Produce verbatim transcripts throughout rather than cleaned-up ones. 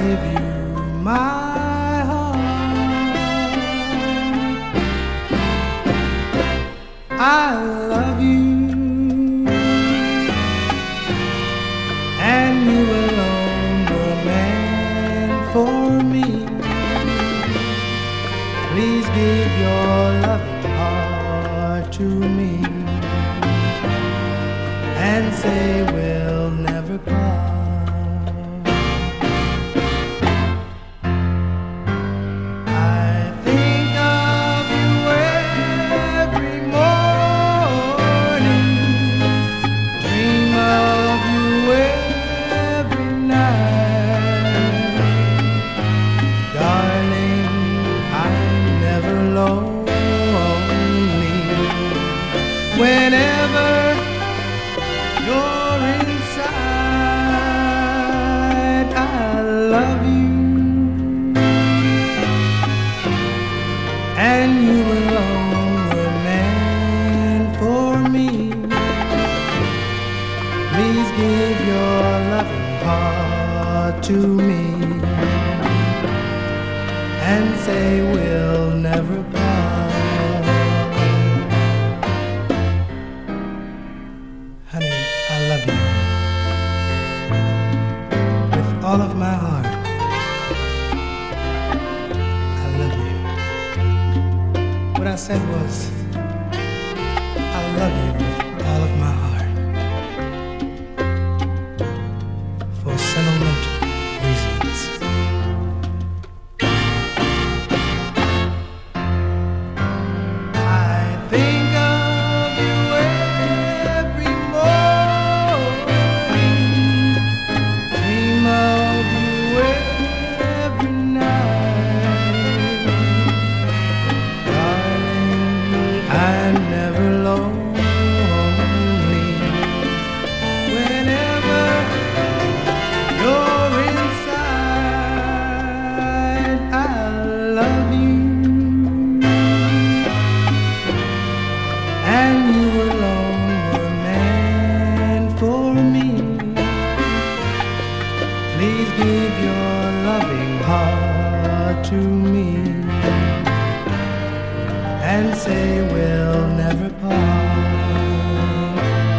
give you my heart. I love you, and you alone were meant for me. Please give your loving heart to me and say we'll never part. Whenever you're inside, I love you, and you alone were meant for me. Please give your loving heart to me and say we'll never part. Honey, I love you with all of my heart. I love you. What I said was, I love you with all of my heart for sentimental reasons. I think of you every morning, dream of you every night. Darling, I'm never lonely. Whenever you're inside, I love you, and you alone were meant for me. Please give your loving heart to me and say we'll never part.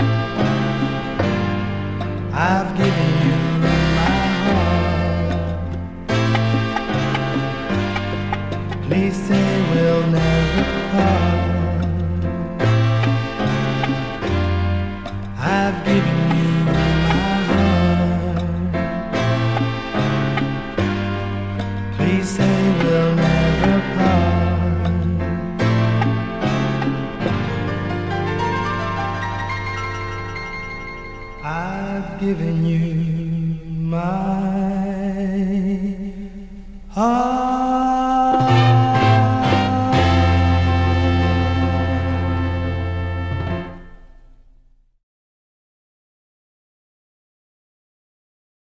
I've given you my heart. Please say we'll never part. I've given you my heart. Please say we'll never part. I've given you my heart.